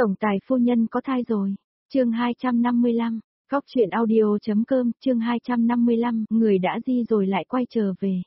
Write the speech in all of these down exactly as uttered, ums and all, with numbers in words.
Tổng tài phu nhân có thai rồi. Chương hai trăm năm mươi lăm, Góc truyện audio.com, chương hai trăm năm mươi lăm, người đã di rồi lại quay trở về.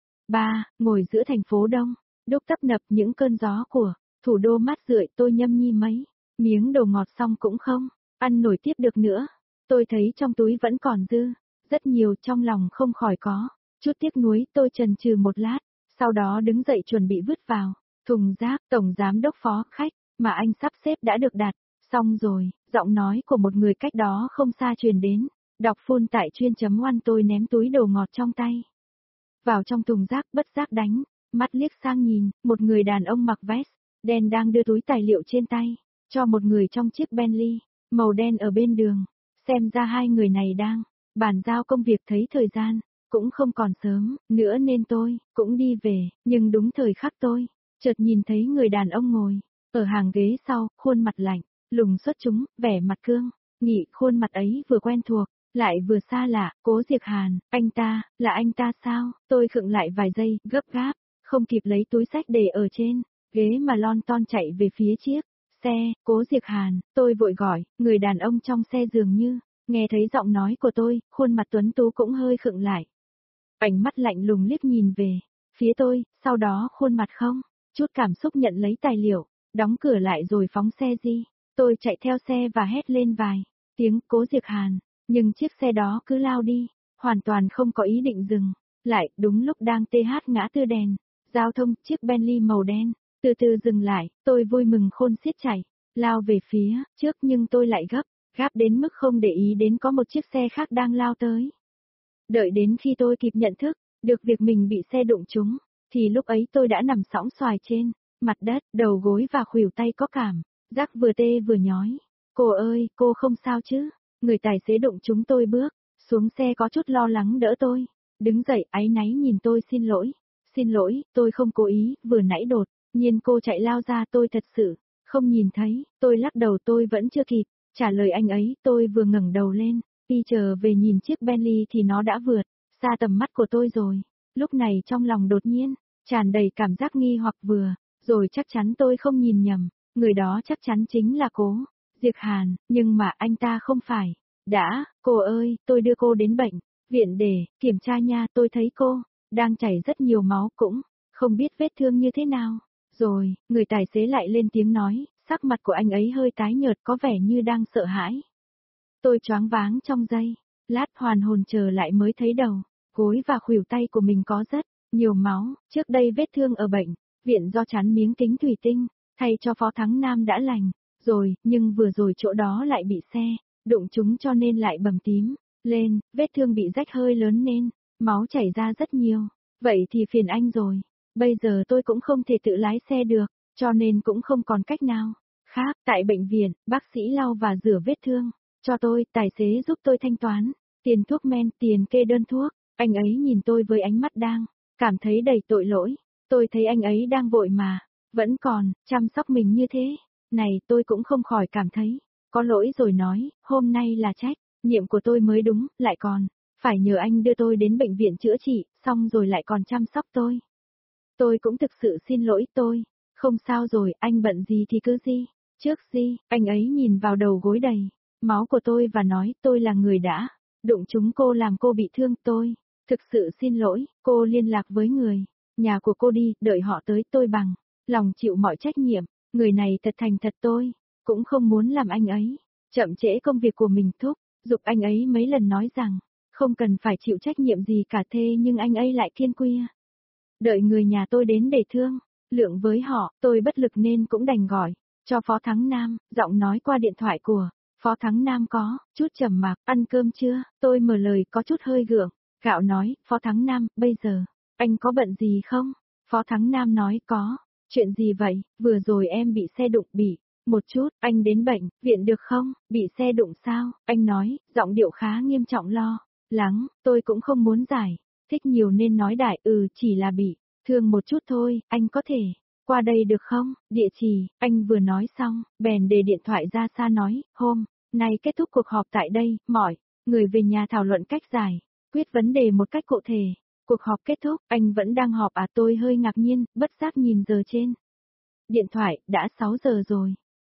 Ba, ngồi giữa thành phố Đông, đúc tấp nập những cơn gió của thủ đô mát rượi, tôi nhâm nhi mấy miếng đồ ngọt xong cũng không ăn nổi tiếp được nữa. Tôi thấy trong túi vẫn còn dư rất nhiều, trong lòng không khỏi có chút tiếc nuối. Tôi chần chừ một lát, sau đó đứng dậy chuẩn bị vứt vào thùng rác. Tổng giám đốc phó khách mà anh sắp xếp đã được đặt xong rồi. Giọng nói của một người cách đó không xa truyền đến. Đọc full tại chuyên chấm oan. Tôi ném túi đồ ngọt trong tay vào trong thùng rác, bất giác đánh mắt liếc sang nhìn, một người đàn ông mặc vest đen đang đưa túi tài liệu trên tay cho một người trong chiếc Bentley màu đen ở bên đường. Xem ra hai người này đang bàn giao công việc. Thấy thời gian cũng không còn sớm nữa nên tôi cũng đi về, nhưng đúng thời khắc tôi chợt nhìn thấy người đàn ông ngồi ở hàng ghế sau, khuôn mặt lạnh lùng xuất chúng, vẻ mặt cương nghị. Khuôn mặt ấy vừa quen thuộc lại vừa xa lạ. Cố Diệc Hàn, anh ta, là anh ta sao? Tôi khựng lại vài giây, gấp gáp, không kịp lấy túi xách để ở trên ghế mà lon ton chạy về phía chiếc xe. Cố Diệc Hàn, tôi vội gọi. Người đàn ông trong xe dường như nghe thấy giọng nói của tôi, khuôn mặt tuấn tú cũng hơi khựng lại. Ánh mắt lạnh lùng liếc nhìn về phía tôi, sau đó khuôn mặt không chút cảm xúc nhận lấy tài liệu, đóng cửa lại rồi phóng xe đi. Tôi chạy theo xe và hét lên vài tiếng Cố Diệc Hàn, nhưng chiếc xe đó cứ lao đi, hoàn toàn không có ý định dừng lại. Đúng lúc đang tê hát ngã tư đèn giao thông, chiếc Bentley màu đen từ từ dừng lại. Tôi vui mừng khôn xiết chạy lao về phía trước, nhưng tôi lại gấp gáp đến mức không để ý đến có một chiếc xe khác đang lao tới. Đợi đến khi tôi kịp nhận thức được việc mình bị xe đụng trúng, thì lúc ấy tôi đã nằm sõng xoài trên mặt đất, đầu gối và khuỷu tay có cảm giác vừa tê vừa nhói. Cô ơi, cô không sao chứ? Người tài xế đụng chúng tôi bước xuống xe có chút lo lắng đỡ tôi đứng dậy, áy náy nhìn tôi. Xin lỗi, xin lỗi, tôi không cố ý, vừa nãy đột nhiên cô chạy lao ra, tôi thật sự không nhìn thấy. Tôi lắc đầu, tôi vẫn chưa kịp trả lời anh ấy. Tôi vừa ngẩng đầu lên đi trở về nhìn chiếc Bentley thì nó đã vượt xa tầm mắt của tôi rồi. Lúc này trong lòng đột nhiên tràn đầy cảm giác nghi hoặc. Vừa rồi chắc chắn tôi không nhìn nhầm, người đó chắc chắn chính là Cố Diệc Hàn, nhưng mà anh ta không phải đã. Cô ơi, tôi đưa cô đến bệnh viện để kiểm tra nha. Tôi thấy cô đang chảy rất nhiều máu, cũng không biết vết thương như thế nào. Rồi, người tài xế lại lên tiếng nói, sắc mặt của anh ấy hơi tái nhợt, có vẻ như đang sợ hãi. Tôi choáng váng trong giây lát, hoàn hồn trở lại mới thấy đầu gối và khuỷu tay của mình có rất nhiều máu. Trước đây vết thương ở bệnh viện do chắn miếng kính thủy tinh thay cho Phó Thắng Nam đã lành rồi, nhưng vừa rồi chỗ đó lại bị xe đụng trúng cho nên lại bầm tím lên. Vết thương bị rách hơi lớn nên máu chảy ra rất nhiều. Vậy thì phiền anh rồi. Bây giờ tôi cũng không thể tự lái xe được, cho nên cũng không còn cách nào khác. Tại bệnh viện, bác sĩ lau và rửa vết thương cho tôi, tài xế giúp tôi thanh toán tiền thuốc men, tiền kê đơn thuốc. Anh ấy nhìn tôi với ánh mắt đang cảm thấy đầy tội lỗi. Tôi thấy anh ấy đang vội mà vẫn còn chăm sóc mình như thế này, tôi cũng không khỏi cảm thấy có lỗi, rồi nói, hôm nay là trách nhiệm của tôi mới đúng, lại còn phải nhờ anh đưa tôi đến bệnh viện chữa trị, xong rồi lại còn chăm sóc tôi. Tôi cũng thực sự xin lỗi. Tôi không sao rồi, anh bận gì thì cứ di trước di. Anh ấy nhìn vào đầu gối đầy máu của tôi và nói, tôi là người đã đụng chúng cô làm cô bị thương. Tôi thực sự xin lỗi. Cô liên lạc với người nhà của cô đi, đợi họ tới. Tôi bằng lòng chịu mọi trách nhiệm. Người này thật thành thật, tôi cũng không muốn làm anh ấy chậm trễ công việc của mình. Thúc giục anh ấy mấy lần nói rằng không cần phải chịu trách nhiệm gì cả, thế nhưng anh ấy lại kiên quyết đợi người nhà tôi đến để thương lượng với họ. Tôi bất lực nên cũng đành gọi cho Phó Thắng Nam. Giọng nói qua điện thoại của Phó Thắng Nam có chút trầm mặc. Ăn cơm chưa? Tôi mở lời có chút hơi gượng gạo nói, Phó Thắng Nam, bây giờ anh có bận gì không? Phó Thắng Nam nói, có. Chuyện gì vậy? Vừa rồi em bị xe đụng, bị một chút. Anh đến bệnh viện được không? Bị xe đụng sao? Anh nói, giọng điệu khá nghiêm trọng lo lắng. Tôi cũng không muốn giải thích nhiều nên nói đại, ừ, chỉ là bị thương một chút thôi. Anh có thể qua đây được không? Địa chỉ. Anh vừa nói xong bèn để điện thoại ra xa nói, hôm nay kết thúc cuộc họp tại đây, mọi người về nhà thảo luận cách giải quyết vấn đề một cách cụ thể. Cuộc họp kết thúc, anh vẫn đang họp à? Tôi hơi ngạc nhiên, bất giác nhìn giờ trên điện thoại, đã sáu giờ rồi.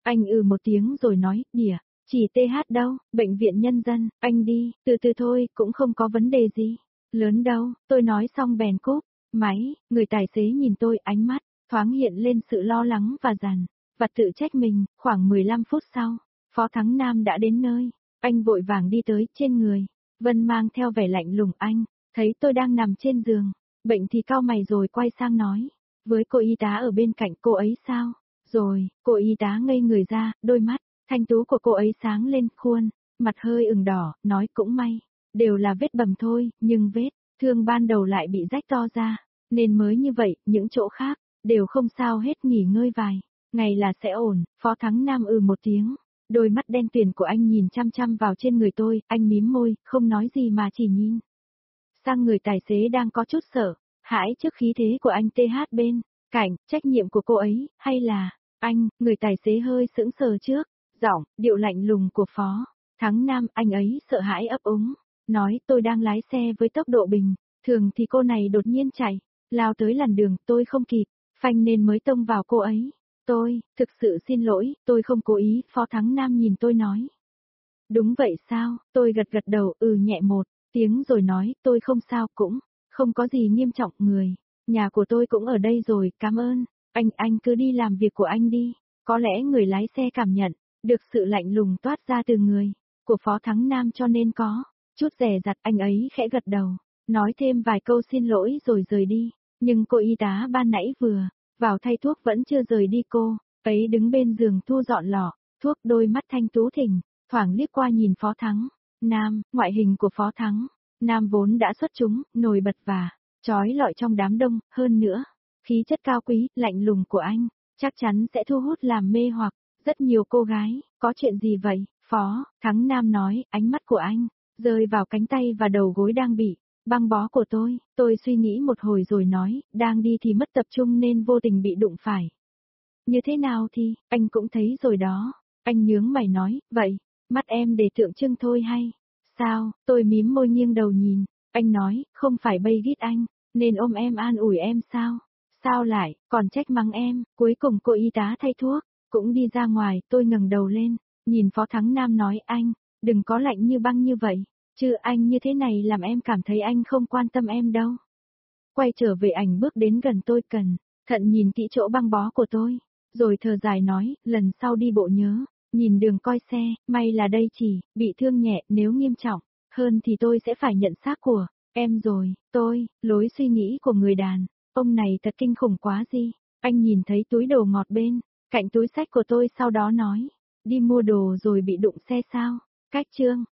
Anh ừ một tiếng rồi nói, đỉa, chỉ tê hát đâu, bệnh viện nhân dân, anh đi, từ từ thôi, cũng không có vấn đề gì. Lớn đâu, tôi nói xong bèn cúp. Máy, người tài xế nhìn tôi, ánh mắt thoáng hiện lên sự lo lắng và dằn vặt tự trách mình. Khoảng mười lăm phút sau, Phó Thắng Nam đã đến nơi. Anh vội vàng đi tới, trên người Vân mang theo vẻ lạnh lùng. Anh thấy tôi đang nằm trên giường bệnh thì cau mày rồi quay sang nói với cô y tá ở bên cạnh, cô ấy sao rồi? Cô y tá ngây người ra, đôi mắt thanh tú của cô ấy sáng lên, khuôn mặt hơi ửng đỏ, nói cũng may, đều là vết bầm thôi, nhưng vết thương ban đầu lại bị rách to ra, nên mới như vậy, những chỗ khác đều không sao hết, nghỉ ngơi vài ngày là sẽ ổn. Phó Thắng Nam ừ một tiếng, đôi mắt đen tuyền của anh nhìn chăm chăm vào trên người tôi, anh mím môi, không nói gì mà chỉ nhìn sang người tài xế đang có chút sợ hãi trước khí thế của anh tê hát bên cạnh. Trách nhiệm của cô ấy, hay là anh? Người tài xế hơi sững sờ trước giọng điệu lạnh lùng của Phó Thắng Nam. Anh ấy sợ hãi ấp úng nói, tôi đang lái xe với tốc độ bình thường thì cô này đột nhiên chạy lao tới làn đường, tôi không kịp phanh nên mới tông vào cô ấy. Tôi thực sự xin lỗi, tôi không cố ý. Phó Thắng Nam nhìn tôi nói. Đúng vậy sao? Tôi gật gật đầu, ừ nhẹ một tiếng rồi nói, tôi không sao, cũng không có gì nghiêm trọng. Người nhà của tôi cũng ở đây rồi, cảm ơn anh. Anh cứ đi làm việc của anh đi. Có lẽ người lái xe cảm nhận được sự lạnh lùng toát ra từ người của Phó Thắng Nam cho nên có chút dè dặt. Anh ấy khẽ gật đầu, nói thêm vài câu xin lỗi rồi rời đi. Nhưng cô y tá ban nãy vừa vào thay thuốc vẫn chưa rời đi. Cô ấy đứng bên giường thu dọn lọ thuốc, đôi mắt thanh tú thỉnh thoảng liếc qua nhìn Phó Thắng Nam. Ngoại hình của Phó Thắng Nam vốn đã xuất chúng, nổi bật và chói lọi trong đám đông, hơn nữa, khí chất cao quý, lạnh lùng của anh chắc chắn sẽ thu hút làm mê hoặc rất nhiều cô gái. Có chuyện gì vậy? Phó Thắng Nam nói, ánh mắt của anh rơi vào cánh tay và đầu gối đang bị băng bó của tôi. Tôi suy nghĩ một hồi rồi nói, đang đi thì mất tập trung nên vô tình bị đụng phải. Như thế nào thì, anh cũng thấy rồi đó. Anh nhướng mày nói, vậy, mắt em để tượng trưng thôi hay sao? Tôi mím môi nghiêng đầu nhìn. Anh nói, không phải bay ghít anh, nên ôm em an ủi em sao? Sao lại, còn trách mắng em? Cuối cùng cô y tá thay thuốc cũng đi ra ngoài. Tôi ngẩng đầu lên, nhìn Phó Thắng Nam nói, anh đừng có lạnh như băng như vậy, chứ anh như thế này làm em cảm thấy anh không quan tâm em đâu. Quay trở về, ảnh bước đến gần tôi, cẩn thận nhìn kỹ chỗ băng bó của tôi, rồi thở dài nói, lần sau đi bộ nhớ nhìn đường coi xe, may là đây chỉ bị thương nhẹ, nếu nghiêm trọng hơn thì tôi sẽ phải nhận xác của em rồi. Tôi, lối suy nghĩ của người đàn ông này thật kinh khủng quá gì. Anh nhìn thấy túi đồ ngọt bên cạnh túi xách của tôi, sau đó nói, đi mua đồ rồi bị đụng xe sao? Cách chương